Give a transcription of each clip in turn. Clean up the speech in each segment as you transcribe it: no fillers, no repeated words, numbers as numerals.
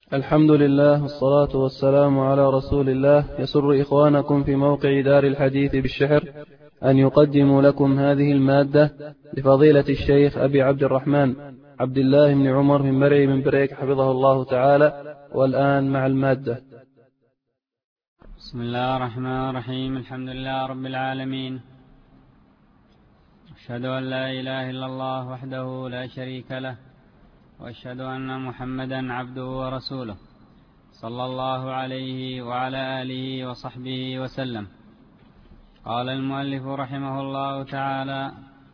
الحمد لله والصلاة والسلام على رسول الله. يسر إخوانكم في موقع دار الحديث بالشحر أن يقدموا لكم هذه المادة لفضيلة الشيخ أبي عبد الرحمن عبد الله بن عمر من مرعي من بريك حفظه الله تعالى. والآن مع المادة. بسم الله الرحمن الرحيم. الحمد لله رب العالمين، أشهد أن لا إله إلا الله وحده لا شريك له، وأشهد أن محمدا عبده ورسوله صلى الله عليه وعلى آله وصحبه وسلم. قال المؤلف رحمه الله تعالى: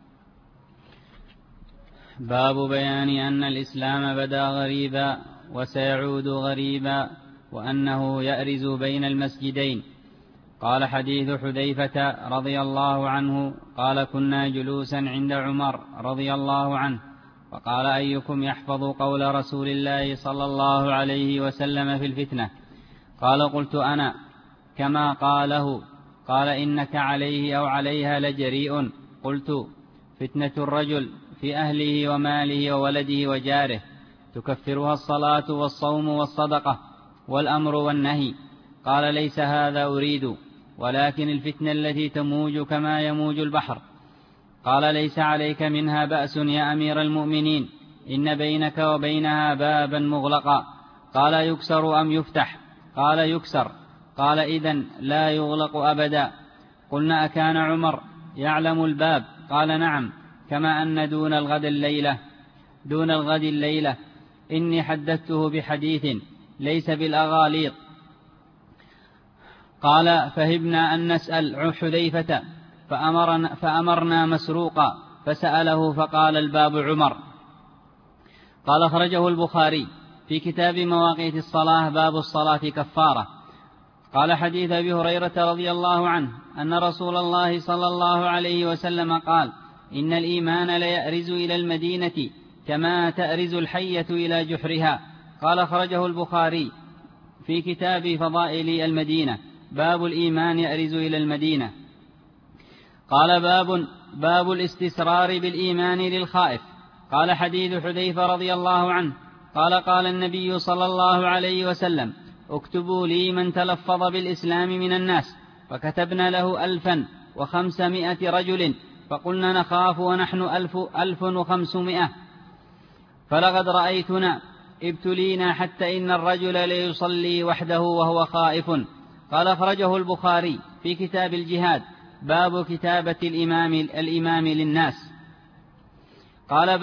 باب بيان أن الإسلام بدأ غريبا وسيعود غريبا، وأنه يأرز بين المسجدين. قال: حديث حذيفة رضي الله عنه قال: كنا جلوسا عند عمر رضي الله عنه، فقال: أيكم يحفظ قول رسول الله صلى الله عليه وسلم في الفتنة؟ قال: قلت أنا. كما قاله. قال: إنك عليه أو عليها لجريء. قلت: فتنة الرجل في أهله وماله وولده وجاره تكفرها الصلاة والصوم والصدقة والأمر والنهي. قال: ليس هذا أريد، ولكن الفتنة التي تموج كما يموج البحر. قال: ليس عليك منها بأس يا أمير المؤمنين، إن بينك وبينها بابا مغلقا. قال: يكسر أم يفتح؟ قال: يكسر. قال: إذن لا يغلق أبدا. قلنا: أكان عمر يعلم الباب؟ قال: نعم، كما أن دون الغد الليلة إني حدثته بحديث ليس بالأغاليط. قال: فهبنا أن نسأل حذيفة فأمرنا مسروقا فسأله فقال: الباب عمر. قال: خرجه البخاري في كتاب مواقيت الصلاة باب الصلاة كفارة. قال: حديث أبي هريرة رضي الله عنه أن رسول الله صلى الله عليه وسلم قال: إن الإيمان ليأرز إلى المدينة كما تأرز الحية إلى جحرها. قال: خرجه البخاري في كتاب فضائل المدينة باب الإيمان يأرز إلى المدينة. قال: باب الاستسرار بالإيمان للخائف. قال: حديث حذيفة رضي الله عنه قال: قال النبي صلى الله عليه وسلم: اكتبوا لي من تلفظ بالإسلام من الناس. فكتبنا له 1500 رجل، فقلنا: نخاف ونحن 1500. فلقد رأيتنا ابتلينا حتى إن الرجل ليصلي وحده وهو خائف. قال: أخرجه البخاري في كتاب الجهاد باب كتابة الإمام للناس. قال: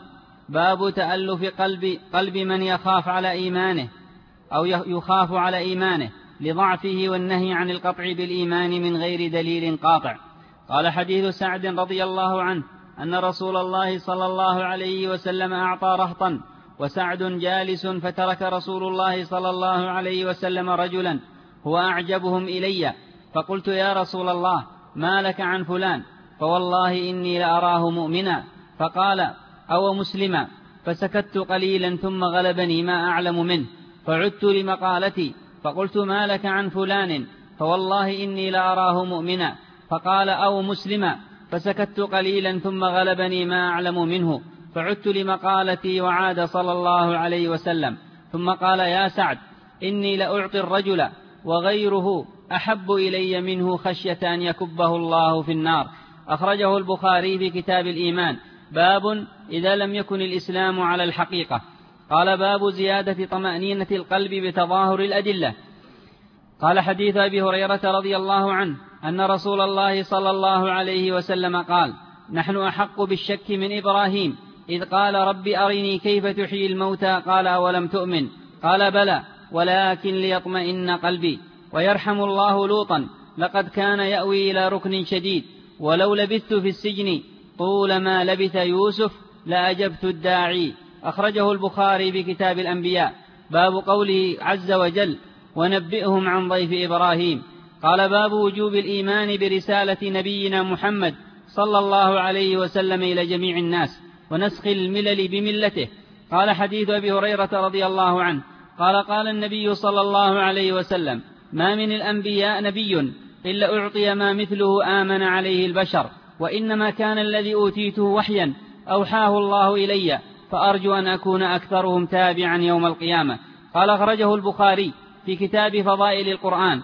باب تألف قلب من يخاف على إيمانه أو يخاف على إيمانه لضعفه والنهي عن القطع بالإيمان من غير دليل قاطع. قال: حديث سعد رضي الله عنه أن رسول الله صلى الله عليه وسلم أعطى رهطا وسعد جالس، فترك رسول الله صلى الله عليه وسلم رجلا هو أعجبهم إلي، فقلت: يا رسول الله، ما لك عن فلان؟ فوالله إني لأراه مؤمنا. فقال: أو مسلما. فسكت قليلا ثم غلبني ما أعلم منه، فعدت لمقالتي فقلت: ما لك عن فلان؟ فوالله إني لأراه مؤمنا. فقال: أو مسلما. فسكت قليلا ثم غلبني ما أعلم منه، فعدت لمقالتي وعاد صلى الله عليه وسلم، ثم قال: يا سعد، إني لأعطي الرجل وغيره أحب إلي منه خشية أن يكبه الله في النار. أخرجه البخاري في كتاب الإيمان باب إذا لم يكن الإسلام على الحقيقة. قال: باب زيادة طمأنينة القلب بتظاهر الأدلة. قال: حديث أبي هريرة رضي الله عنه أن رسول الله صلى الله عليه وسلم قال: نحن أحق بالشك من إبراهيم إذ قال: رب أرني كيف تحيي الموتى؟ قال: أولم تؤمن؟ قال: بلى، ولكن ليطمئن قلبي. ويرحم الله لوطا، لقد كان يأوي إلى ركن شديد، ولو لبثت في السجن طول ما لبث يوسف لأجبت الداعي. أخرجه البخاري في كتاب الأنبياء باب قوله عز وجل: ونبئهم عن ضيف إبراهيم. قال: باب وجوب الإيمان برسالة نبينا محمد صلى الله عليه وسلم إلى جميع الناس ونسخ الملل بملته. قال: حديث أبي هريرة رضي الله عنه قال: قال النبي صلى الله عليه وسلم: ما من الأنبياء نبي إلا أعطي ما مثله آمن عليه البشر، وإنما كان الذي أوتيته وحيا أوحاه الله إلي، فأرجو أن أكون أكثرهم تابعا يوم القيامة. قال أخرجه البخاري في كتاب فضائل القرآن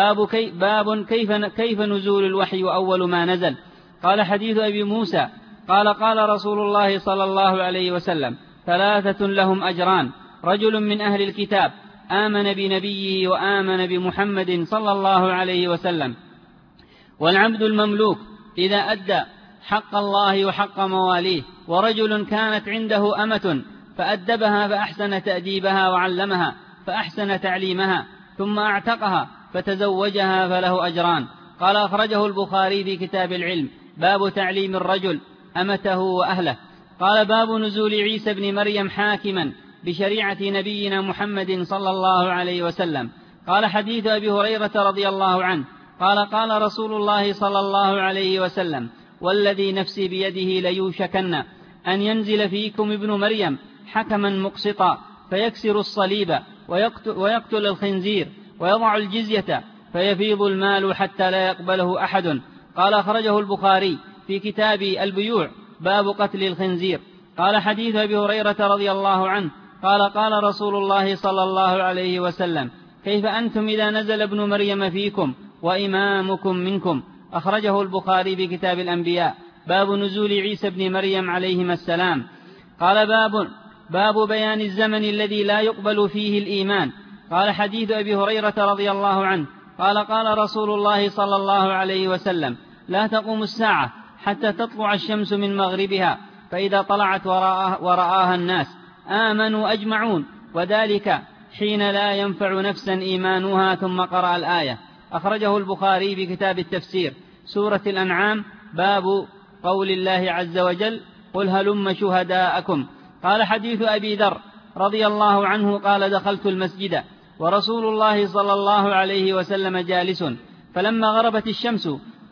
باب كيف نزول الوحي وأول ما نزل. قال حديث أبي موسى قال رسول الله صلى الله عليه وسلم: 3 لهم أجران: رجل من أهل الكتاب آمن بنبيه وآمن بمحمد صلى الله عليه وسلم، والعبد المملوك إذا أدى حق الله وحق مواليه، ورجل كانت عنده أمة فأدبها فأحسن تأديبها وعلمها فأحسن تعليمها ثم أعتقها فتزوجها فله أجران. قال أخرجه البخاري في كتاب العلم باب تعليم الرجل أمته وأهله. قال باب نزول عيسى بن مريم حاكما بشريعة نبينا محمد صلى الله عليه وسلم. قال حديث أبي هريرة رضي الله عنه قال رسول الله صلى الله عليه وسلم: والذي نفسي بيده ليوشكن أن ينزل فيكم ابن مريم حكما مقسطا فيكسر الصليب ويقتل الخنزير ويضع الجزية فيفيض المال حتى لا يقبله أحد. قال أخرجه البخاري في كتاب البيوع باب قتل الخنزير. قال حديث أبي هريرة رضي الله عنه قال رسول الله صلى الله عليه وسلم: كيف أنتم إذا نزل ابن مريم فيكم وإمامكم منكم؟ أخرجه البخاري في كتاب الأنبياء باب نزول عيسى بن مريم عليهما السلام. قال باب بيان الزمن الذي لا يقبل فيه الإيمان. قال حديث أبي هريرة رضي الله عنه قال رسول الله صلى الله عليه وسلم: لا تقوم الساعة حتى تطلع الشمس من مغربها، فإذا طلعت ورآها الناس آمنوا أجمعون، وذلك حين لا ينفع نفسا إيمانها. ثم قرأ الآية. أخرجه البخاري في كتاب التفسير سورة الأنعام باب قول الله عز وجل: قل هلم شهداءكم. قال حديث أبي ذر رضي الله عنه قال: دخلت المسجد ورسول الله صلى الله عليه وسلم جالس، فلما غربت الشمس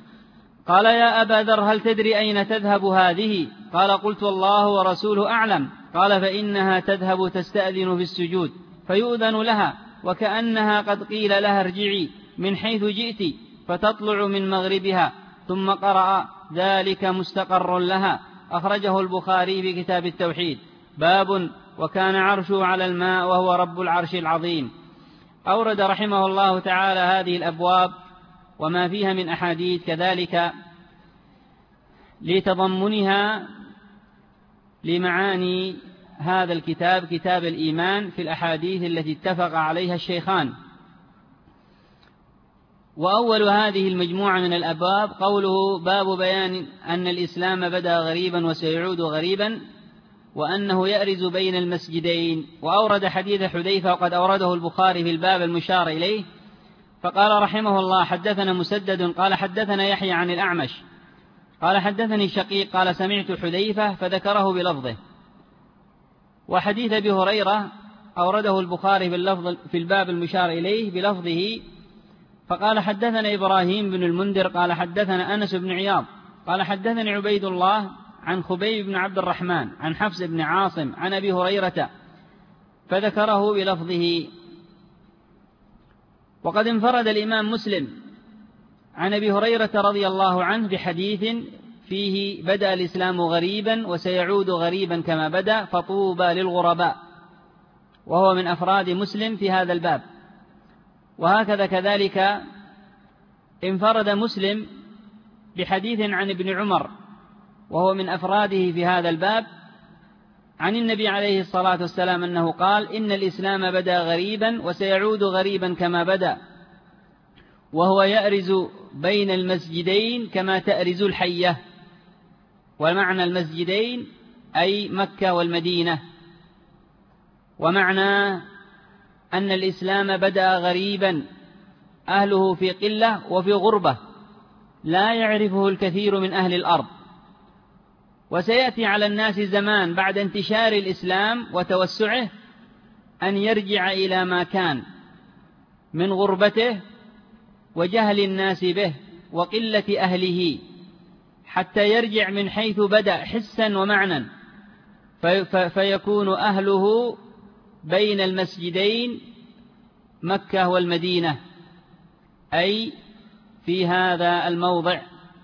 قال: يا أبا ذر هل تدري أين تذهب هذه؟ قال: قلت: الله ورسوله أعلم. قال: فإنها تذهب تستأذن في السجود فيؤذن لها، وكأنها قد قيل لها ارجعي من حيث جئت، فتطلع من مغربها. ثم قرأ: ذلك مستقر لها. أخرجه البخاري في كتاب التوحيد باب وكان عرشه على الماء وهو رب العرش العظيم. أورد رحمه الله تعالى هذه الأبواب وما فيها من أحاديث كذلك لتضمنها لمعاني هذا الكتاب، كتاب الإيمان، في الأحاديث التي اتفق عليها الشيخان. وأول هذه المجموعة من الأبواب قوله: باب بيان أن الإسلام بدأ غريبا وسيعود غريبا، وأنه يأرز بين المسجدين. وأورد حديث حذيفة وقد أورده البخاري في الباب المشار إليه. فقال رحمه الله: حدثنا مسدد قال حدثنا يحيى عن الأعمش قال حدثني شقيق قال سمعت حذيفة فذكره بلفظه. وحديث أبي هريرة أورده البخاري في الباب المشار إليه بلفظه. فقال: حدثنا إبراهيم بن المنذر قال حدثنا أنس بن عياض قال حدثني عبيد الله عن خبيب بن عبد الرحمن عن حفص بن عاصم عن أبي هريرة فذكره بلفظه. وقد انفرد الإمام مسلم عن أبي هريرة رضي الله عنه بحديث فيه: بدأ الإسلام غريبا وسيعود غريبا كما بدأ، فطوبى للغرباء، وهو من أفراد مسلم في هذا الباب. وهكذا كذلك انفرد مسلم بحديث عن ابن عمر وهو من أفراده في هذا الباب عن النبي عليه الصلاة والسلام أنه قال: إن الإسلام بدأ غريبا وسيعود غريبا كما بدأ، وهو يأرز بين المسجدين كما تأرز الحية. ومعنى المسجدين أي مكة والمدينة. ومعنى أن الإسلام بدأ غريبا أهله في قلة وفي غربة لا يعرفه الكثير من أهل الأرض. وسيأتي على الناس زمان بعد انتشار الإسلام وتوسعه أن يرجع إلى ما كان من غربته وجهل الناس به وقلة أهله، حتى يرجع من حيث بدأ حسا ومعنى، فيكون أهله بين المسجدين مكة والمدينة، أي في هذا الموضع.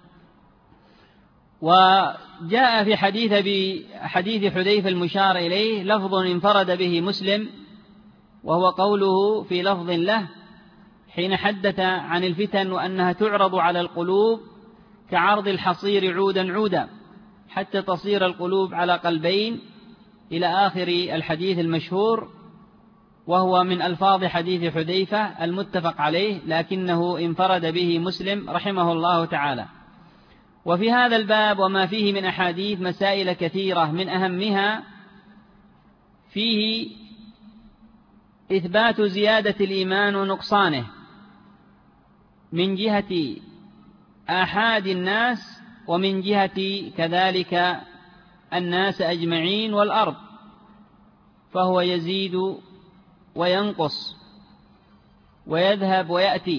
وجاء في حديث حذيفة المشار إليه لفظ انفرد به مسلم، وهو قوله في لفظ له حين حدث عن الفتن وأنها تعرض على القلوب كعرض الحصير عودا عودا حتى تصير القلوب على قلبين إلى آخر الحديث المشهور، وهو من ألفاظ حديث حذيفة المتفق عليه، لكنه انفرد به مسلم رحمه الله تعالى. وفي هذا الباب وما فيه من أحاديث مسائل كثيرة، من أهمها فيه إثبات زيادة الإيمان ونقصانه من جهة آحاد الناس ومن جهة كذلك الناس أجمعين والأرض، فهو يزيد وينقص ويذهب ويأتي.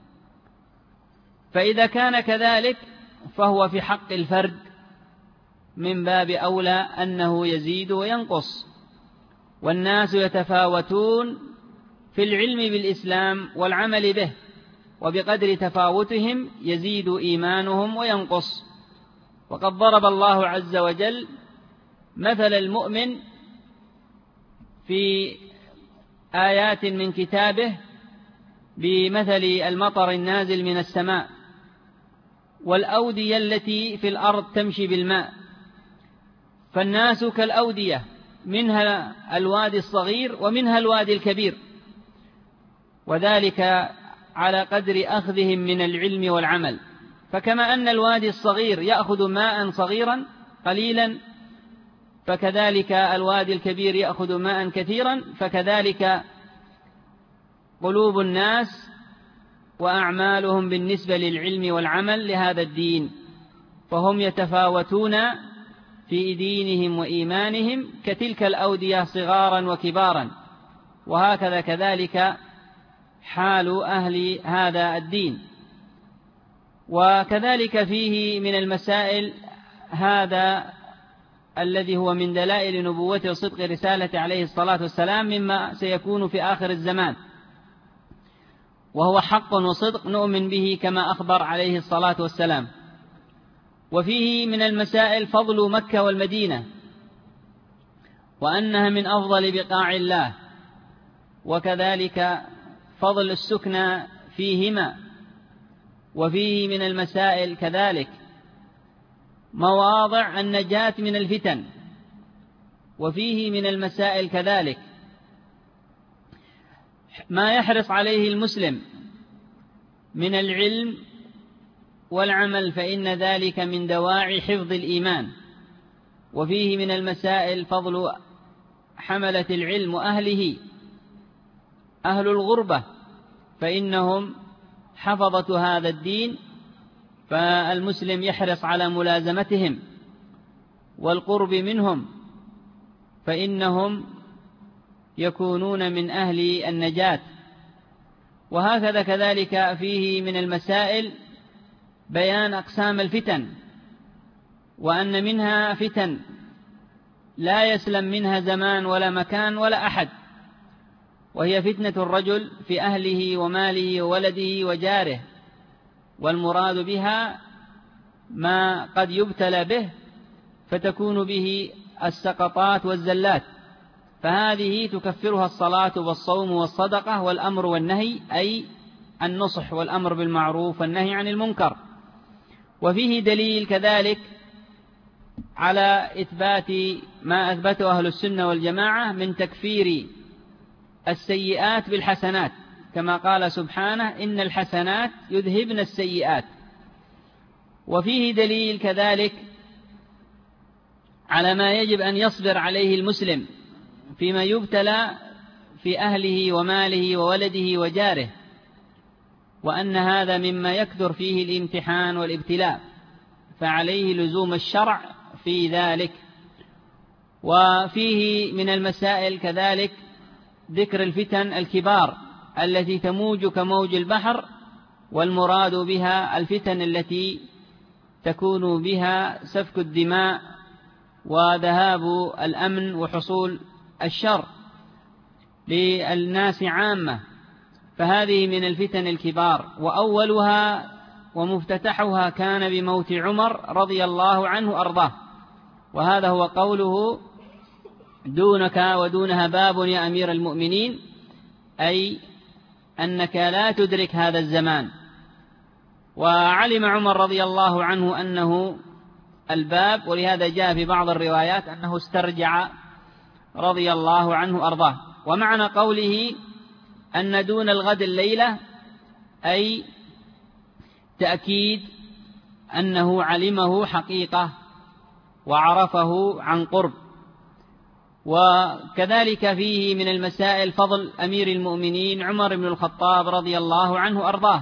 فإذا كان كذلك فهو في حق الفرد من باب أولى أنه يزيد وينقص. والناس يتفاوتون في العلم بالإسلام والعمل به، وبقدر تفاوتهم يزيد إيمانهم وينقص. وقد ضرب الله عز وجل مثل المؤمن في آيات من كتابه بمثل المطر النازل من السماء والأودية التي في الأرض تمشي بالماء. فالناس كالأودية، منها الوادي الصغير ومنها الوادي الكبير، وذلك على قدر أخذهم من العلم والعمل. فكما أن الوادي الصغير يأخذ ماء صغيرا قليلا، فكذلك الوادي الكبير يأخذ ماء كثيرا، فكذلك قلوب الناس وأعمالهم بالنسبة للعلم والعمل لهذا الدين، فهم يتفاوتون في دينهم وإيمانهم كتلك الأودية صغارا وكبارا. وهكذا كذلك حال أهل هذا الدين. وكذلك فيه من المسائل هذا الذي هو من دلائل نبوته وصدق رسالة عليه الصلاة والسلام مما سيكون في آخر الزمان، وهو حق وصدق نؤمن به كما أخبر عليه الصلاة والسلام. وفيه من المسائل فضل مكة والمدينة، وأنها من أفضل بقاع الله، وكذلك فضل السكنى فيهما. وفيه من المسائل كذلك مواضع النجاة من الفتن. وفيه من المسائل كذلك ما يحرص عليه المسلم من العلم والعمل، فإن ذلك من دواعي حفظ الإيمان. وفيه من المسائل فضل حملة العلم وأهله، أهل الغربة، فإنهم حفظة هذا الدين، فالمسلم يحرص على ملازمتهم والقرب منهم، فإنهم يكونون من أهل النجاة. وهكذا كذلك فيه من المسائل بيان أقسام الفتن، وأن منها فتن لا يسلم منها زمان ولا مكان ولا أحد، وهي فتنة الرجل في أهله وماله وولده وجاره، والمراد بها ما قد يبتلى به فتكون به السقطات والزلات، فهذه تكفرها الصلاة والصوم والصدقة والأمر والنهي، أي النصح والأمر بالمعروف والنهي عن المنكر. وفيه دليل كذلك على إثبات ما أثبته أهل السنة والجماعة من تكفير السيئات بالحسنات، كما قال سبحانه إن الحسنات يذهبن السيئات. وفيه دليل كذلك على ما يجب أن يصبر عليه المسلم فيما يبتلى في أهله وماله وولده وجاره، وأن هذا مما يكثر فيه الامتحان والابتلاء، فعليه لزوم الشرع في ذلك. وفيه من المسائل كذلك ذكر الفتن الكبار التي تموج كموج البحر، والمراد بها الفتن التي تكون بها سفك الدماء وذهاب الأمن وحصول الشر للناس عامة، فهذه من الفتن الكبار. وأولها ومفتتحها كان بموت عمر رضي الله عنه أرضاه، وهذا هو قوله دونك ودونها باب يا أمير المؤمنين، أي أنك لا تدرك هذا الزمان. وعلم عمر رضي الله عنه أنه الباب، ولهذا جاء في بعض الروايات أنه استرجع رضي الله عنه أرضاه. ومعنى قوله أن دون الغد الليلة أي تأكيد أنه علمه حقيقة وعرفه عن قرب. وكذلك فيه من المسائل فضل أمير المؤمنين عمر بن الخطاب رضي الله عنه أرضاه،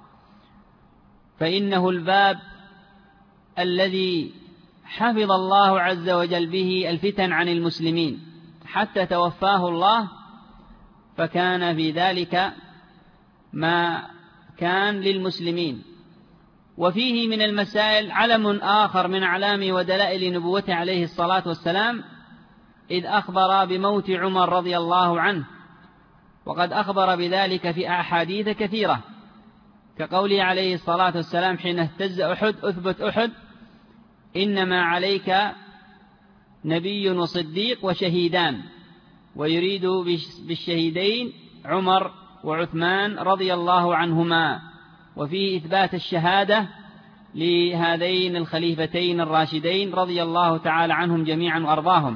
فإنه الباب الذي حفظ الله عز وجل به الفتن عن المسلمين حتى توفاه الله، فكان في ذلك ما كان للمسلمين. وفيه من المسائل علم آخر من أعلام ودلائل نبوته عليه الصلاة والسلام، إذ أخبر بموت عمر رضي الله عنه، وقد أخبر بذلك في أحاديث كثيرة، كقوله عليه الصلاة والسلام حين اهتز أحد أثبت أحد: إنما عليك نبي وصديق وشهيدان، ويريد بالشهيدين عمر وعثمان رضي الله عنهما، وفيه إثبات الشهادة لهذين الخليفتين الراشدين رضي الله تعالى عنهم جميعا وأرضاهم.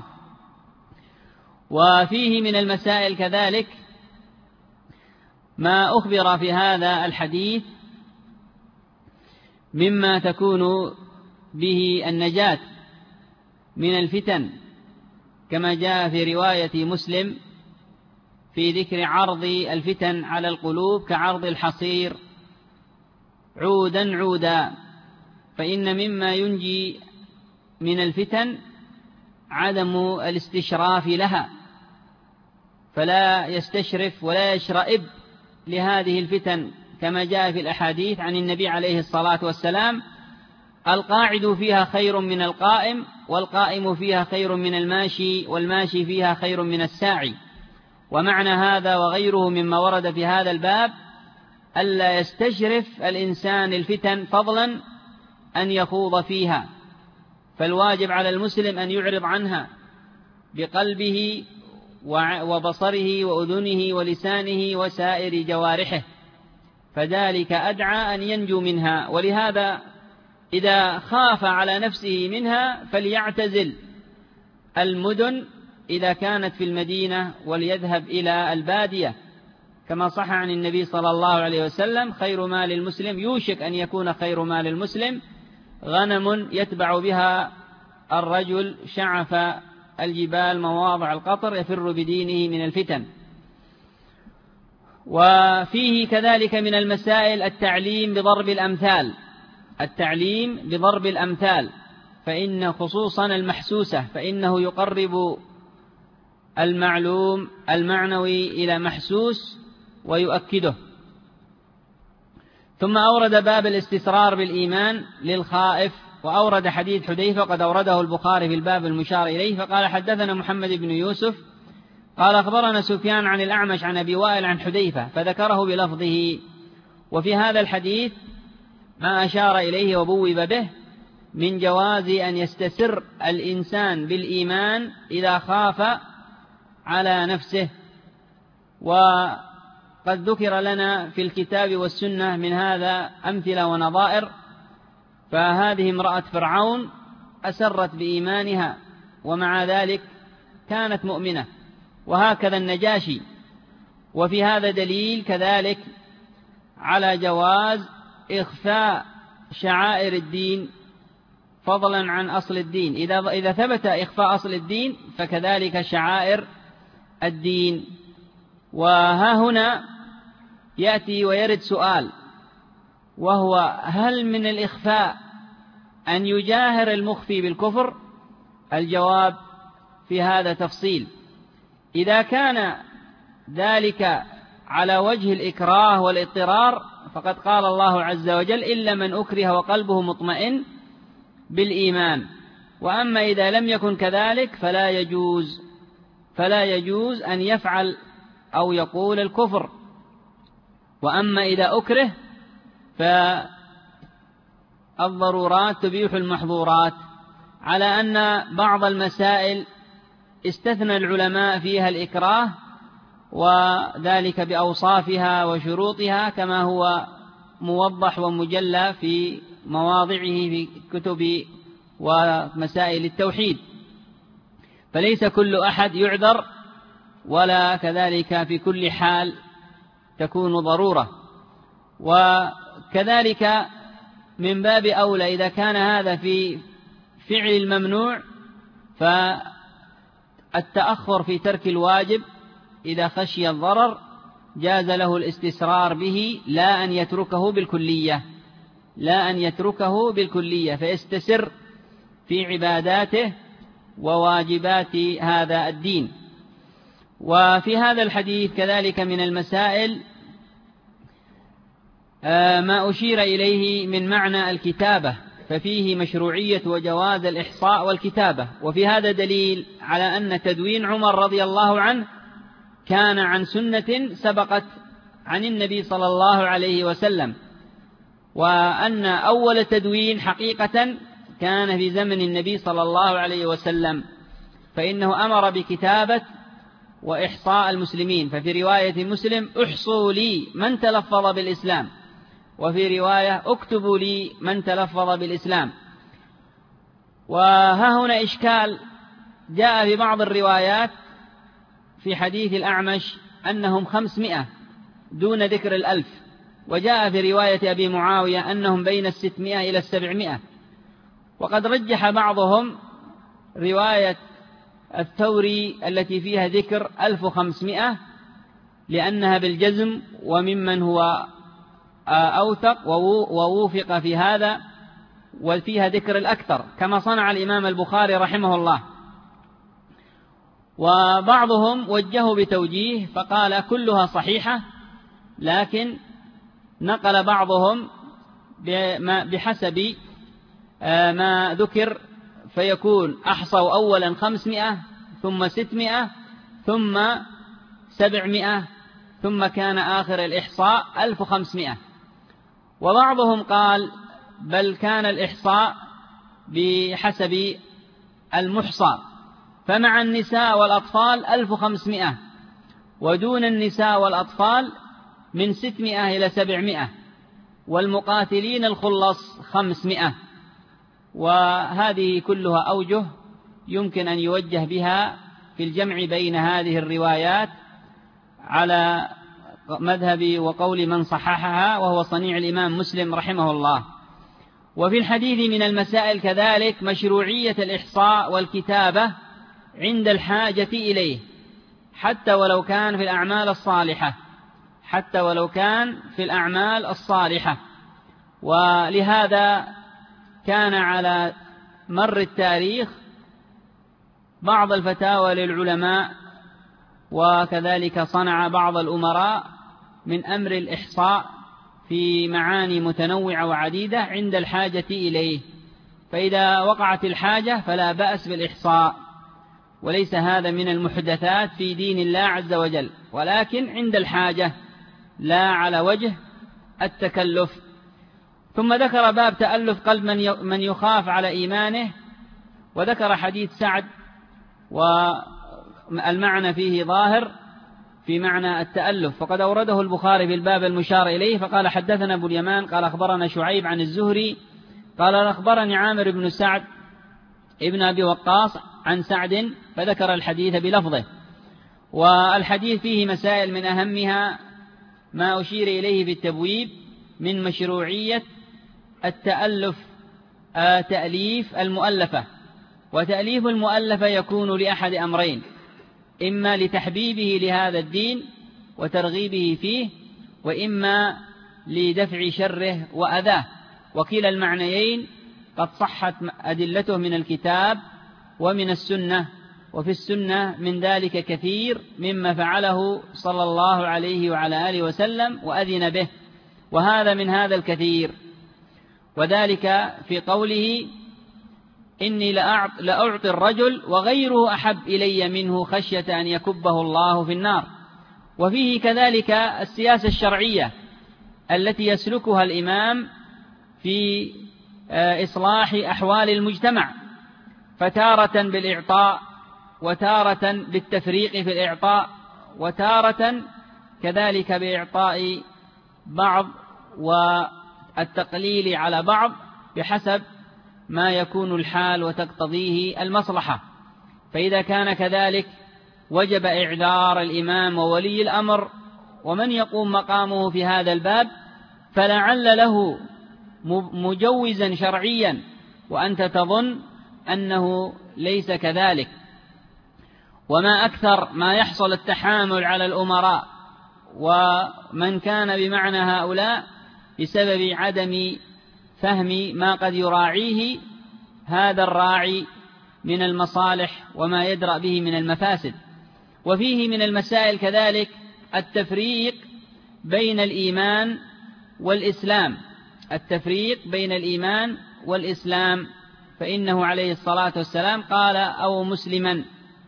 وفيه من المسائل كذلك ما أخبر في هذا الحديث مما تكون به النجاة من الفتن، كما جاء في رواية مسلم في ذكر عرض الفتن على القلوب كعرض الحصير عودا عودا، فإن مما ينجي من الفتن عدم الاستشراف لها، فلا يستشرف ولا يشرئب لهذه الفتن، كما جاء في الأحاديث عن النبي عليه الصلاة والسلام: القاعد فيها خير من القائم، والقائم فيها خير من الماشي، والماشي فيها خير من الساعي. ومعنى هذا وغيره مما ورد في هذا الباب ألا يستشرف الإنسان الفتن فضلا أن يخوض فيها، فالواجب على المسلم أن يعرض عنها بقلبه وبصره وأذنه ولسانه وسائر جوارحه، فذلك أدعى أن ينجو منها. ولهذا إذا خاف على نفسه منها فليعتزل المدن إذا كانت في المدينة وليذهب إلى البادية، كما صح عن النبي صلى الله عليه وسلم: خير مال المسلم، يوشك أن يكون خير مال المسلم غنم يتبع بها الرجل شعف الجبال مواضع القطر يفر بدينه من الفتن. وفيه كذلك من المسائل التعليم بضرب الأمثال، فإن خصوصا المحسوسة، فإنه يقرب المعلوم المعنوي إلى محسوس ويؤكده. ثم أورد باب الاستسرار بالإيمان للخائف، وأورد حديث حذيفة قد أورده البخاري في الباب المشار إليه، فقال: حدثنا محمد بن يوسف قال أخبرنا سفيان عن الأعمش عن أبي وائل عن حذيفة، فذكره بلفظه. وفي هذا الحديث ما أشار إليه وبوب به من جواز أن يستسر الإنسان بالإيمان إذا خاف على نفسه. وقد ذكر لنا في الكتاب والسنة من هذا أمثلة ونظائر، فهذه امرأة فرعون أسرت بإيمانها ومع ذلك كانت مؤمنة، وهكذا النجاشي. وفي هذا دليل كذلك على جواز إخفاء شعائر الدين فضلا عن أصل الدين، إذا ثبت إخفاء أصل الدين فكذلك شعائر الدين. وها هنا يأتي ويرد سؤال، وهو: هل من الإخفاء أن يجاهر المخفي بالكفر؟ الجواب في هذا تفصيل. إذا كان ذلك على وجه الإكراه والاضطرار فقد قال الله عز وجل: إلا من أكره وقلبه مطمئن بالإيمان. وأما إذا لم يكن كذلك فلا يجوز أن يفعل أو يقول الكفر. وأما إذا أكره فالضرورات تبيح المحظورات، على أن بعض المسائل استثنى العلماء فيها الإكراه، وذلك بأوصافها وشروطها كما هو موضح ومجلى في مواضعه في كتب ومسائل التوحيد، فليس كل أحد يعذر، ولا كذلك في كل حال تكون ضرورة. وكذلك من باب أولى إذا كان هذا في فعل الممنوع، فالتأخر في ترك الواجب إذا خشي الضرر جاز له الاستسرار به، لا أن يتركه بالكلية، فيستسر في عباداته وواجبات هذا الدين. وفي هذا الحديث كذلك من المسائل ما أشير إليه من معنى الكتابة، ففيه مشروعية وجواز الإحصاء والكتابة. وفي هذا دليل على أن تدوين عمر رضي الله عنه كان عن سنة سبقت عن النبي صلى الله عليه وسلم، وأن أول تدوين حقيقة كان في زمن النبي صلى الله عليه وسلم، فإنه أمر بكتابة وإحصاء المسلمين. ففي رواية مسلم: احصوا لي من تلفظ بالإسلام، وفي رواية: اكتبوا لي من تلفظ بالإسلام. وها هنا إشكال جاء في بعض الروايات في حديث الأعمش أنهم 500 دون ذكر 1000، وجاء في رواية أبي معاوية أنهم بين 600 إلى 700. وقد رجح بعضهم رواية الثوري التي فيها ذكر 1500 لأنها بالجزم، وممن هو أوثق ووفق في هذا، وفيها ذكر الأكثر كما صنع الإمام البخاري رحمه الله. وبعضهم وجهوا بتوجيه فقال كلها صحيحة، لكن نقل بعضهم بحسب ما ذكر، فيكون أحصوا أولا 500 ثم 600 ثم 700 ثم كان آخر الإحصاء 1500. وبعضهم قال بل كان الإحصاء بحسب المحصى، فمع النساء والأطفال 1500، ودون النساء والأطفال من 600 إلى 700، والمقاتلين الخلص 500. وهذه كلها أوجه يمكن أن يوجه بها في الجمع بين هذه الروايات على مذهب وقول من صححها، وهو صنيع الإمام مسلم رحمه الله. وفي الحديث من المسائل كذلك مشروعية الإحصاء والكتابة عند الحاجة إليه، حتى ولو كان في الأعمال الصالحة. ولهذا كان على مر التاريخ بعض الفتاوى للعلماء، وكذلك صنع بعض الأمراء من أمر الإحصاء في معاني متنوعة وعديدة عند الحاجة إليه. فإذا وقعت الحاجة فلا بأس بالإحصاء، وليس هذا من المحدثات في دين الله عز وجل، ولكن عند الحاجة لا على وجه التكلف. ثم ذكر باب تألف قلب من يخاف على إيمانه، وذكر حديث سعد، والمعنى فيه ظاهر في معنى التألف، فقد أورده البخاري في الباب المشار إليه، فقال حدثنا أبو اليمان قال أخبرنا شعيب عن الزهري قال أخبرني عامر بن سعد ابن أبي وقاص عن سعد، فذكر الحديث بلفظه. والحديث فيه مسائل من أهمها ما أشير إليه في التبويب من مشروعية التألف، تأليف المؤلفة. وتأليف المؤلفة يكون لأحد أمرين: إما لتحبيبه لهذا الدين وترغيبه فيه، وإما لدفع شره وأذاه، وكلا المعنيين قد صحت أدلته من الكتاب ومن السنة. وفي السنة من ذلك كثير مما فعله صلى الله عليه وعلى آله وسلم وأذن به، وهذا من هذا الكثير. وذلك في قوله: إني لأعطي الرجل وغيره أحب إلي منه خشية أن يكبه الله في النار. وفيه كذلك السياسة الشرعية التي يسلكها الإمام في إصلاح أحوال المجتمع، فتارة بالإعطاء وتارة بالتفريق في الإعطاء وتارة كذلك بإعطاء بعض والتقليل على بعض بحسب ما يكون الحال وتقتضيه المصلحة. فإذا كان كذلك وجب إعذار الإمام وولي الأمر ومن يقوم مقامه في هذا الباب، فلعل له مجوزا شرعيا وأنت تظن أنه ليس كذلك. وما أكثر ما يحصل التحامل على الأمراء ومن كان بمعنى هؤلاء بسبب عدم فهم ما قد يراعيه هذا الراعي من المصالح وما يدرأ به من المفاسد. وفيه من المسائل كذلك التفريق بين الإيمان والإسلام، التفريق بين الإيمان والإسلام، فإنه عليه الصلاة والسلام قال أو مسلما.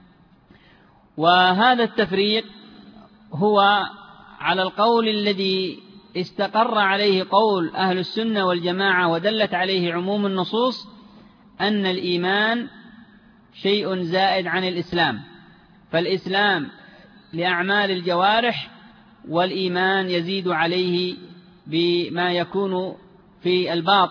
وهذا التفريق هو على القول الذي استقر عليه قول أهل السنة والجماعة ودلت عليه عموم النصوص، أن الإيمان شيء زائد عن الإسلام، فالإسلام لأعمال الجوارح والإيمان يزيد عليه بما يكون في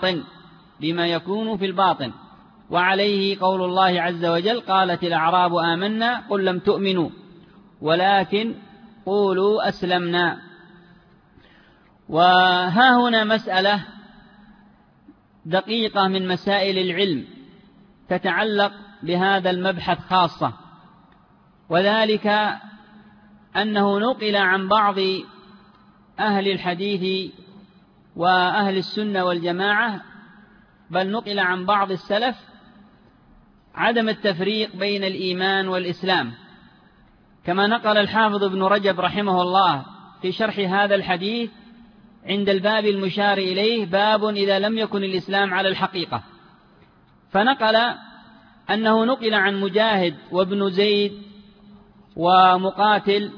الباطن، وعليه قول الله عز وجل قالت الأعراب آمنا قل لم تؤمنوا ولكن قولوا أسلمنا. وها هنا مسألة دقيقة من مسائل العلم تتعلق بهذا المبحث خاصة، وذلك أنه نقل عن بعض أهل الحديث وأهل السنة والجماعة، بل نقل عن بعض السلف عدم التفريق بين الإيمان والإسلام، كما نقل الحافظ ابن رجب رحمه الله في شرح هذا الحديث عند الباب المشار إليه باب إذا لم يكن الإسلام على الحقيقة، فنقل أنه نقل عن مجاهد وابن زيد ومقاتل،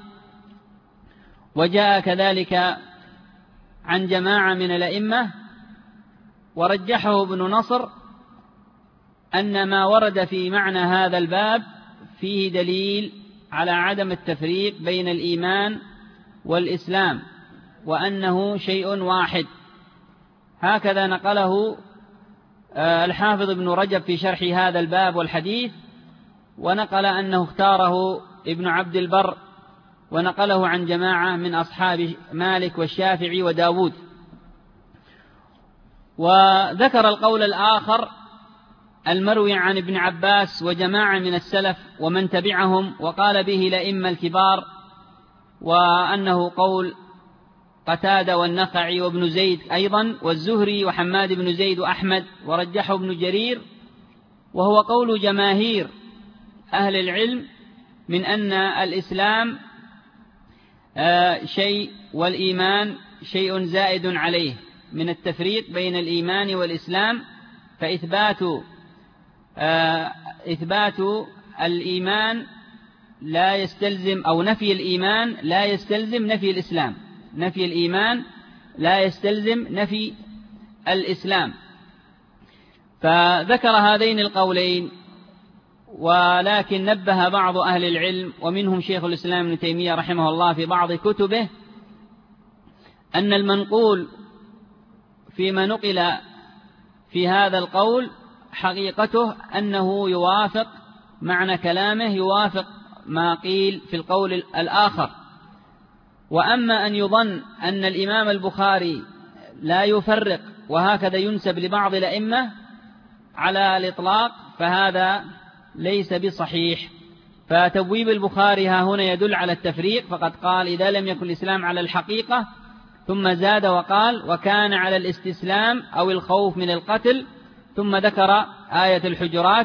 وجاء كذلك عن جماعة من الأئمة، ورجحه ابن نصر أن ما ورد في معنى هذا الباب فيه دليل على عدم التفريق بين الإيمان والإسلام وأنه شيء واحد. هكذا نقله الحافظ ابن رجب في شرح هذا الباب والحديث، ونقل أنه اختاره ابن عبد البر، ونقله عن جماعة من أصحاب مالك والشافعي وداود. وذكر القول الآخر المروي عن ابن عباس وجماعة من السلف ومن تبعهم، وقال به الأئمة الكبار، وأنه قول قتادة والنخعي وابن زيد أيضا والزهري وحماد بن زيد وأحمد، ورجحه ابن جرير، وهو قول جماهير أهل العلم من أن الإسلام شيء والإيمان شيء زائد عليه، من التفريق بين الإيمان والإسلام، فإثبات الإيمان لا يستلزم، أو نفي الإيمان لا يستلزم نفي الإسلام، نفي الإيمان لا يستلزم نفي الإسلام. فذكر هذين القولين، ولكن نبه بعض أهل العلم ومنهم شيخ الإسلام ابن تيمية رحمه الله في بعض كتبه أن المنقول فيما نقل في هذا القول حقيقته أنه يوافق معنى كلامه، يوافق ما قيل في القول الآخر. وأما أن يظن أن الإمام البخاري لا يفرق وهكذا ينسب لبعض الأئمة على الإطلاق فهذا ليس بصحيح. فتبويب البخاري ها هنا يدل على التفريق، فقد قال إذا لم يكن الإسلام على الحقيقة، ثم زاد وقال وكان على الاستسلام أو الخوف من القتل، ثم ذكر آية الحجرات،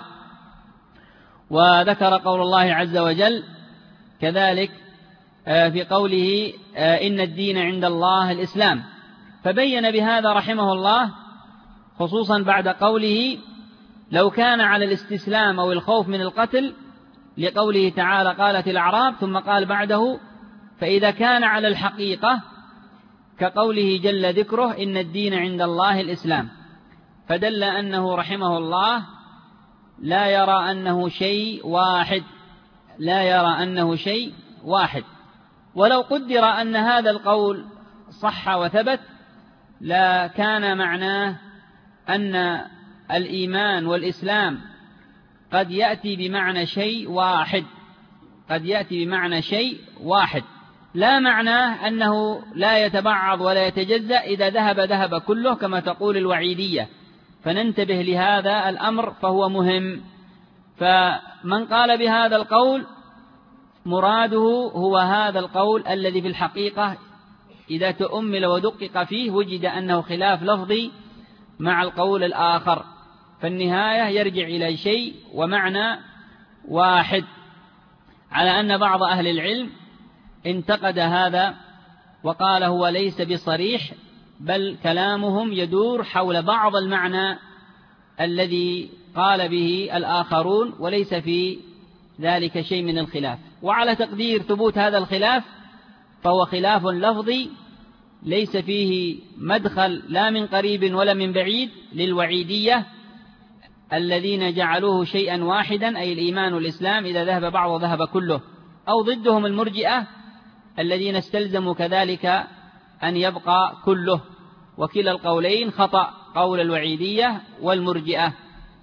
وذكر قول الله عز وجل كذلك في قوله إن الدين عند الله الإسلام. فبين بهذا رحمه الله خصوصا بعد قوله لو كان على الاستسلام أو الخوف من القتل، لقوله تعالى قالت الأعراب، ثم قال بعده فإذا كان على الحقيقة كقوله جل ذكره إن الدين عند الله الإسلام، فدل أنه رحمه الله لا يرى أنه شيء واحد، لا يرى أنه شيء واحد. ولو قدر أن هذا القول صح وثبت لا كان معناه أن الإيمان والإسلام قد يأتي بمعنى شيء واحد، قد يأتي بمعنى شيء واحد، لا معناه أنه لا يتبعض ولا يتجزأ، إذا ذهب كله كما تقول الوعيدية. فننتبه لهذا الأمر فهو مهم. فمن قال بهذا القول مراده هو هذا القول الذي في الحقيقة إذا تؤمل ودقق فيه وجد أنه خلاف لفظي مع القول الآخر، فالنهاية يرجع إلى شيء ومعنى واحد، على أن بعض أهل العلم انتقد هذا وقال هو ليس بصريح، بل كلامهم يدور حول بعض المعنى الذي قال به الآخرون، وليس في ذلك شيء من الخلاف. وعلى تقدير ثبوت هذا الخلاف فهو خلاف لفظي ليس فيه مدخل لا من قريب ولا من بعيد للوعيدية الذين جعلوه شيئا واحدا، أي الإيمان والإسلام إذا ذهب بعض ذهب كله، أو ضدهم المرجئة الذين استلزموا كذلك أن يبقى كله، وكلا القولين خطأ، قول الوعيدية والمرجئة.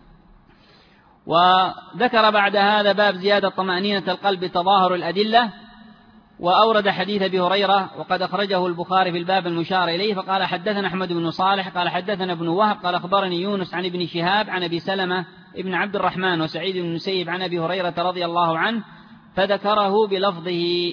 وذكر بعد هذا باب زيادة طمأنينة القلب بتظاهر الأدلة، وأورد حديث أبي هريرة وقد أخرجه البخاري في الباب المشار إليه، فقال حدثنا أحمد بن صالح قال حدثنا ابن وهب قال أخبرني يونس عن ابن شهاب عن أبي سلمة ابن عبد الرحمن وسعيد بن المسيب عن أبي هريرة رضي الله عنه فذكره بلفظه.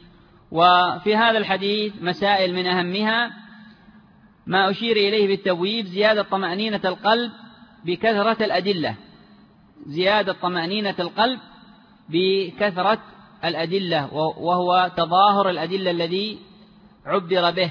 وفي هذا الحديث مسائل من أهمها ما أشير إليه بالتبويب: زيادة طمأنينة القلب بكثرة الأدلة، زيادة طمأنينة القلب بكثرة الأدلة، وهو تظاهر الأدلة الذي عبر به.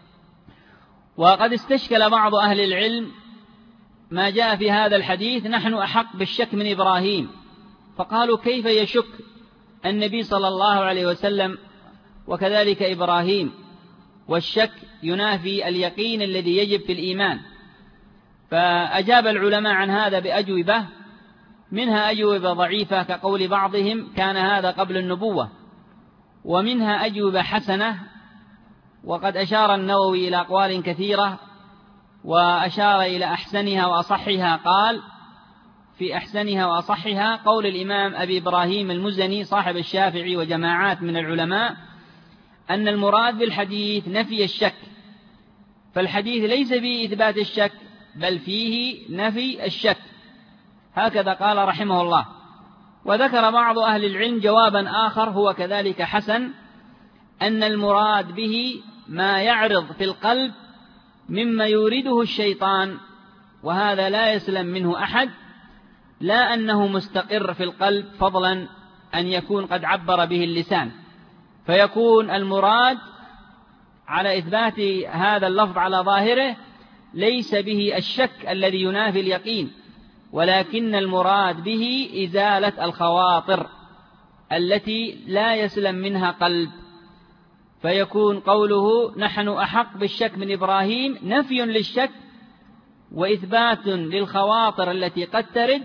وقد استشكل بعض أهل العلم ما جاء في هذا الحديث: نحن أحق بالشك من إبراهيم، فقالوا كيف يشك النبي صلى الله عليه وسلم وكذلك إبراهيم، والشك ينافي اليقين الذي يجب في الإيمان. فأجاب العلماء عن هذا بأجوبة، منها أجوبة ضعيفة كقول بعضهم كان هذا قبل النبوة، ومنها أجوبة حسنة، وقد أشار النووي إلى أقوال كثيرة وأشار إلى أحسنها وأصحها. قال في أحسنها وأصحها قول الإمام أبي إبراهيم المزني صاحب الشافعي وجماعات من العلماء أن المراد بالحديث نفي الشك، فالحديث ليس فيه إثبات الشك بل فيه نفي الشك، هكذا قال رحمه الله. وذكر بعض أهل العلم جوابا آخر هو كذلك حسن، أن المراد به ما يعرض في القلب مما يورده الشيطان، وهذا لا يسلم منه أحد، لا أنه مستقر في القلب فضلا أن يكون قد عبر به اللسان، فيكون المراد على إثبات هذا اللفظ على ظاهره ليس به الشك الذي ينافي اليقين، ولكن المراد به إزالة الخواطر التي لا يسلم منها قلب، فيكون قوله نحن أحق بالشك من إبراهيم نفي للشك وإثبات للخواطر التي قد ترد،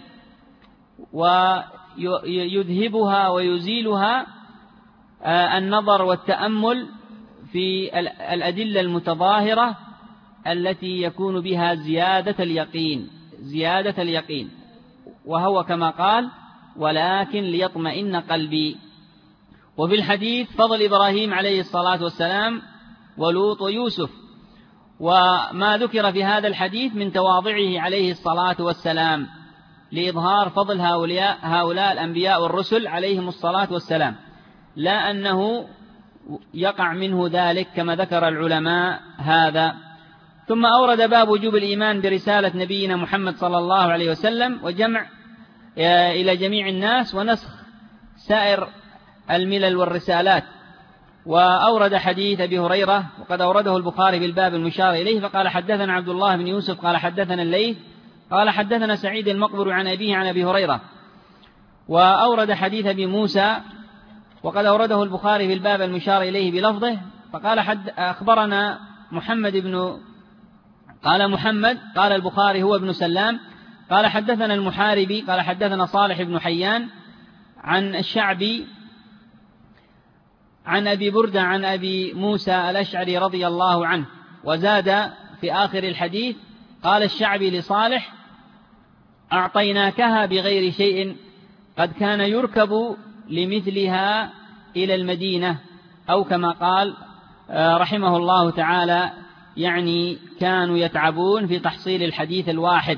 ويذهبها ويزيلها النظر والتأمل في الأدلة المتظاهرة التي يكون بها زيادة اليقين، وهو كما قال ولكن ليطمئن قلبي. وفي الحديث فضل إبراهيم عليه الصلاة والسلام ولوط ويوسف، وما ذكر في هذا الحديث من تواضعه عليه الصلاة والسلام لإظهار فضل هؤلاء الأنبياء والرسل عليهم الصلاة والسلام، لا أنه يقع منه ذلك كما ذكر العلماء هذا. ثم أورد باب وجوب الإيمان برسالة نبينا محمد صلى الله عليه وسلم وجمع إلى جميع الناس ونسخ سائر الملل والرسالات، وأورد حديث أبي هريرة وقد أورده البخاري بالباب المشار إليه، فقال حدثنا عبد الله بن يوسف قال حدثنا الليث قال حدثنا سعيد المقبر عن أبيه عن أبي هريرة. وأورد حديث أبي موسى وقد أورده البخاري في الباب المشار إليه بلفظه، فقال أخبرنا محمد قال البخاري هو ابن سلام قال حدثنا المحاربي قال حدثنا صالح بن حيان عن الشعبي عن أبي بردة عن أبي موسى الأشعري رضي الله عنه. وزاد في آخر الحديث قال الشعبي لصالح: أعطيناكها بغير شيء قد كان يركب لمثلها إلى المدينة، أو كما قال رحمه الله تعالى، يعني كانوا يتعبون في تحصيل الحديث الواحد.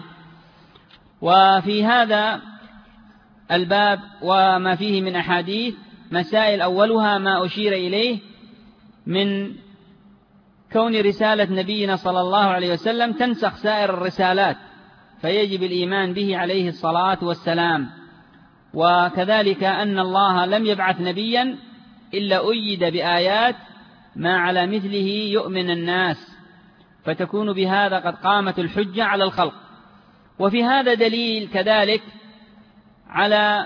وفي هذا الباب وما فيه من أحاديث مسائل، أولها ما أشير إليه من كون رسالة نبينا صلى الله عليه وسلم تنسخ سائر الرسالات، فيجب الإيمان به عليه الصلاة والسلام. وكذلك أن الله لم يبعث نبيا إلا أيد بآيات ما على مثله يؤمن الناس، فتكون بهذا قد قامت الحجة على الخلق. وفي هذا دليل كذلك على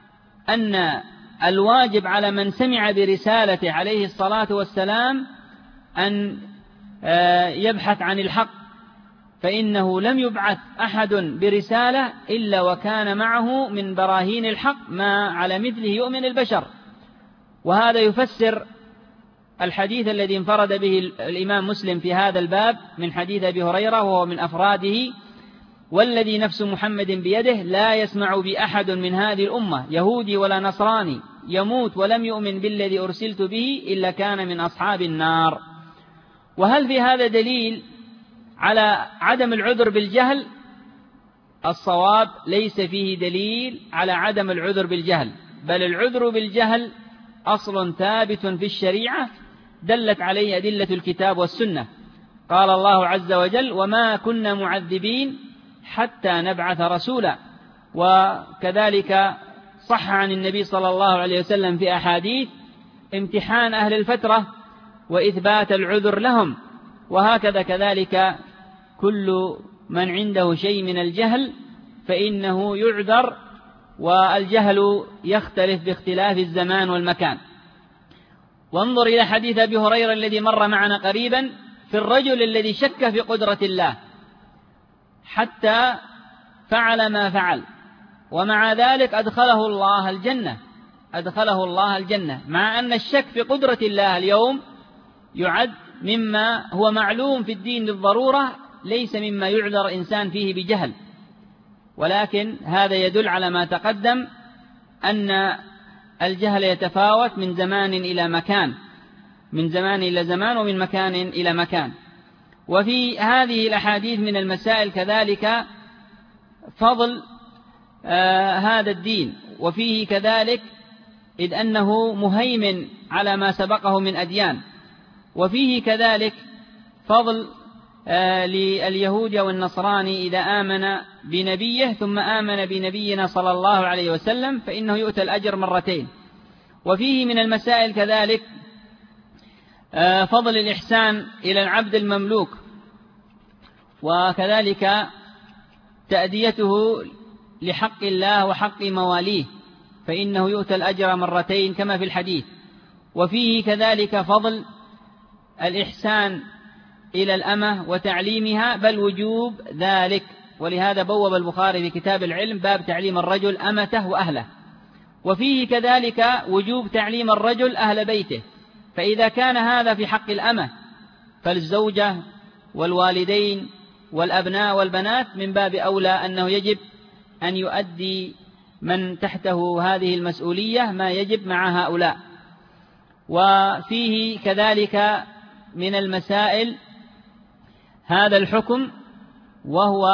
أن الواجب على من سمع برسالته عليه الصلاة والسلام أن يبحث عن الحق، فإنه لم يبعث أحد برسالة إلا وكان معه من براهين الحق ما على مثله يؤمن البشر. وهذا يفسر الحديث الذي انفرد به الإمام مسلم في هذا الباب من حديث أبي هريرة، وهو من أفراده: والذي نفس محمد بيده لا يسمع بأحد من هذه الأمة يهودي ولا نصراني يموت ولم يؤمن بالذي أرسلت به إلا كان من أصحاب النار. وهل في هذا دليل على عدم العذر بالجهل؟ الصواب ليس فيه دليل على عدم العذر بالجهل، بل العذر بالجهل أصل ثابت في الشريعة دلت عليه أدلة الكتاب والسنة. قال الله عز وجل: وما كنا معذبين حتى نبعث رسولا. وكذلك صح عن النبي صلى الله عليه وسلم في أحاديث امتحان أهل الفترة وإثبات العذر لهم. وهكذا كذلك كل من عنده شيء من الجهل فإنه يعذر، والجهل يختلف باختلاف الزمان والمكان. وانظر إلى حديث أبي هريرة الذي مر معنا قريبا في الرجل الذي شك في قدرة الله حتى فعل ما فعل، ومع ذلك أدخله الله الجنة، مع أن الشك في قدرة الله اليوم يعد مما هو معلوم في الدين بالضرورة، ليس مما يعذر إنسان فيه بجهل. ولكن هذا يدل على ما تقدم أن الجهل يتفاوت من زمان إلى مكان، من زمان إلى زمان، ومن مكان إلى مكان. وفي هذه الأحاديث من المسائل كذلك فضل هذا الدين، وفيه كذلك إذ أنه مهيمن على ما سبقه من أديان، وفيه كذلك فضل لليهود والنصراني إذا آمن بنبيه ثم آمن بنبينا صلى الله عليه وسلم فإنه يؤتى الأجر مرتين. وفيه من المسائل كذلك فضل الإحسان إلى العبد المملوك، وكذلك تأديته لحق الله وحق مواليه فإنه يؤتى الأجر مرتين كما في الحديث. وفيه كذلك فضل الإحسان إلى الأمة وتعليمها، بل وجوب ذلك. ولهذا بوب البخاري في كتاب العلم باب تعليم الرجل أمته وأهله. وفيه كذلك وجوب تعليم الرجل أهل بيته، فإذا كان هذا في حق الأمة فالزوجة والوالدين والأبناء والبنات من باب أولى أنه يجب أن يؤدي من تحته هذه المسؤولية ما يجب مع هؤلاء. وفيه كذلك من المسائل هذا الحكم، وهو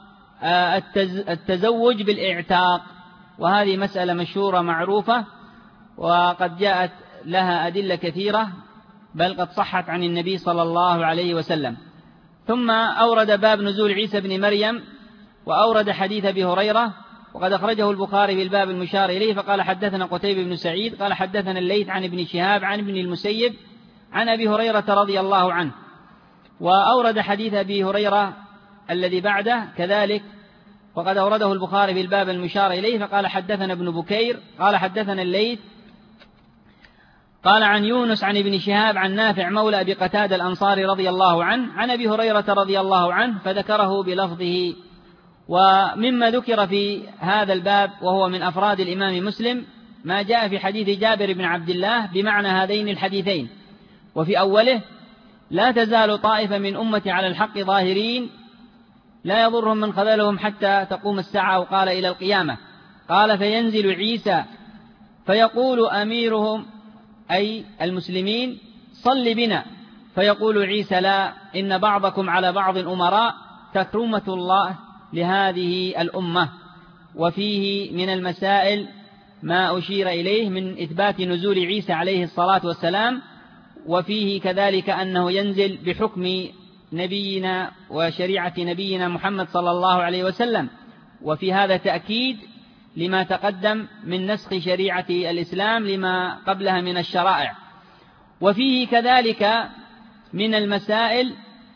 التزوج بالإعتاق، وهذه مسألة مشهورة معروفة وقد جاءت لها أدلة كثيرة، بل قد صحت عن النبي صلى الله عليه وسلم. ثم أورد باب نزول عيسى بن مريم، وأورد حديث أبي هريرة، وقد أخرجه البخاري في الباب المشار إليه، فقال حدثنا قتيبة بن سعيد قال حدثنا الليث عن ابن شهاب عن ابن المسيب عن أبي هريرة رضي الله عنه. وأورد حديث أبي هريرة الذي بعده كذلك، وقد أورده البخاري في الباب المشار إليه، فقال حدثنا ابن بكير قال حدثنا الليث قال عن يونس عن ابن شهاب عن نافع مولى أبي قتادة الأنصاري رضي الله عنه عن أبي هريرة رضي الله عنه، فذكره بلفظه. ومما ذكر في هذا الباب وهو من أفراد الإمام مسلم ما جاء في حديث جابر بن عبد الله بمعنى هذين الحديثين. وفي أوله: لا تزال طائفة من أمتي على الحق ظاهرين لا يضرهم من خذلهم حتى تقوم الساعة، أو قال إلى القيامة. قال: فينزل عيسى فيقول أميرهم أي المسلمين: صل بنا. فيقول عيسى: لا، إن بعضكم على بعض أمراء، تكرمة الله لهذه الأمة. وفيه من المسائل ما أشير إليه من إثبات نزول عيسى عليه الصلاة والسلام، وفيه كذلك أنه ينزل بحكم نبينا وشريعة نبينا محمد صلى الله عليه وسلم، وفي هذا تأكيد لما تقدم من نسخ شريعة الإسلام لما قبلها من الشرائع. وفيه كذلك من المسائل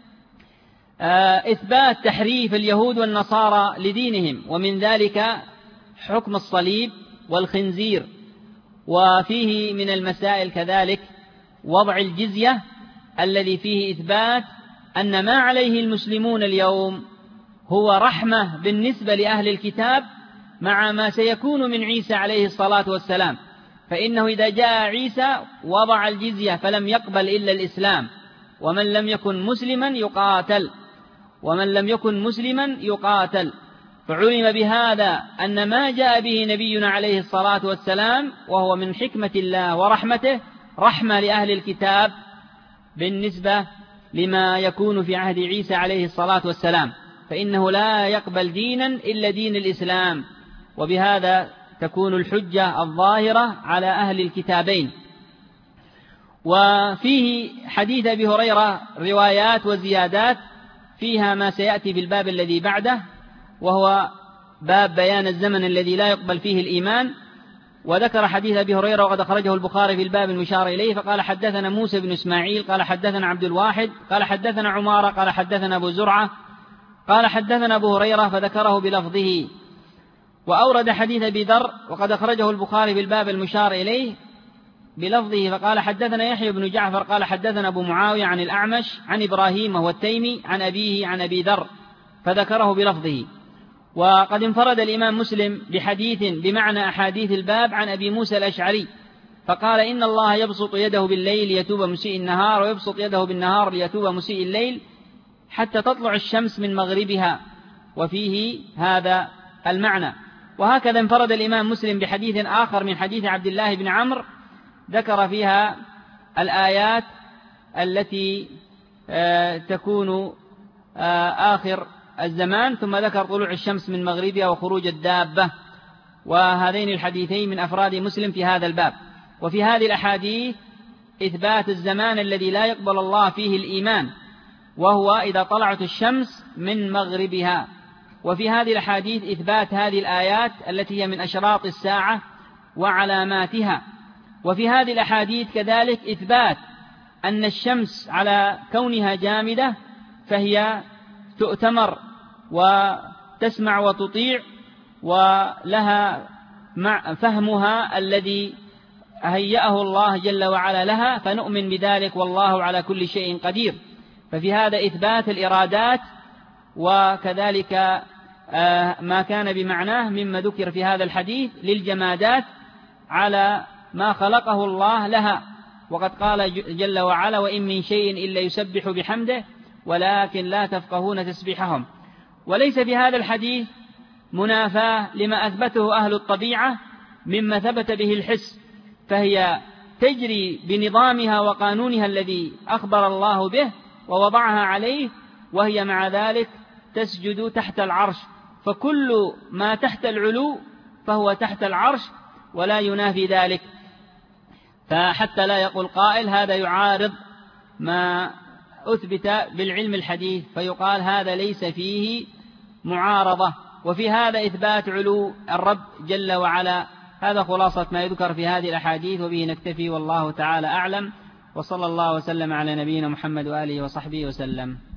إثبات تحريف اليهود والنصارى لدينهم، ومن ذلك حكم الصليب والخنزير. وفيه من المسائل كذلك وضع الجزية، الذي فيه إثبات أن ما عليه المسلمون اليوم هو رحمة بالنسبة لأهل الكتاب مع ما سيكون من عيسى عليه الصلاة والسلام، فإنه إذا جاء عيسى وضع الجزية فلم يقبل إلا الإسلام، ومن لم يكن مسلما يقاتل. فعلم بهذا أن ما جاء به نبينا عليه الصلاة والسلام وهو من حكمة الله ورحمته رحمة لأهل الكتاب بالنسبة لما يكون في عهد عيسى عليه الصلاة والسلام، فإنه لا يقبل دينا إلا دين الإسلام، وبهذا تكون الحجة الظاهرة على أهل الكتابين. وفيه حديث أبي هريرة روايات وزيادات فيها ما سيأتي في الباب الذي بعده، وهو باب بيان الزمن الذي لا يقبل فيه الإيمان. وذكر حديث أبي هريرة وقد أخرجه البخاري في الباب المشار إليه، فقال: حدثنا موسى بن إسماعيل قال حدثنا عبد الواحد قال حدثنا عمارة قال حدثنا أبو زرعة قال حدثنا أبو هريرة، فذكره بلفظه. وأورد حديث أبي ذر وقد أخرجه البخاري في الباب المشار إليه بلفظه، فقال: حدثنا يحيى بن جعفر قال حدثنا أبو معاوية عن الأعمش عن إبراهيم وهو التيمي عن أبيه عن أبي ذر، فذكره بلفظه. وقد انفرد الإمام مسلم بحديث بمعنى أحاديث الباب عن أبي موسى الأشعري، فقال: إن الله يبسط يده بالليل ليتوب مسيء النهار، ويبسط يده بالنهار ليتوب مسيء الليل، حتى تطلع الشمس من مغربها. وفيه هذا المعنى. وهكذا انفرد الإمام مسلم بحديث آخر من حديث عبد الله بن عمرو ذكر فيها الآيات التي تكون آخر الزمان، ثم ذكر طلوع الشمس من مغربها وخروج الدابة. وهذين الحديثين من أفراد مسلم في هذا الباب. وفي هذه الأحاديث إثبات الزمان الذي لا يقبل الله فيه الإيمان، وهو إذا طلعت الشمس من مغربها. وفي هذه الأحاديث إثبات هذه الآيات التي هي من أشراط الساعة وعلاماتها. وفي هذه الأحاديث كذلك إثبات أن الشمس على كونها جامدة فهي تؤتمر وتسمع وتطيع، ولها فهمها الذي هيأه الله جل وعلا لها، فنؤمن بذلك والله على كل شيء قدير. ففي هذا إثبات الإرادات، وكذلك ما كان بمعناه مما ذكر في هذا الحديث للجمادات على ما خلقه الله لها. وقد قال جل وعلا: وإن من شيء إلا يسبح بحمده ولكن لا تفقهون تسبيحهم. وليس في هذا الحديث منافاة لما أثبته أهل الطبيعة مما ثبت به الحس، فهي تجري بنظامها وقانونها الذي أخبر الله به ووضعها عليه، وهي مع ذلك تسجد تحت العرش، فكل ما تحت العلو فهو تحت العرش ولا ينافي ذلك. فحتى لا يقول قائل هذا يعارض ما أثبت بالعلم الحديث، فيقال هذا ليس فيه معارضة. وفي هذا إثبات علو الرب جل وعلا. هذا خلاصة ما يذكر في هذه الأحاديث، وبه نكتفي والله تعالى أعلم، وصلى الله وسلم على نبينا محمد وآله وصحبه وسلم.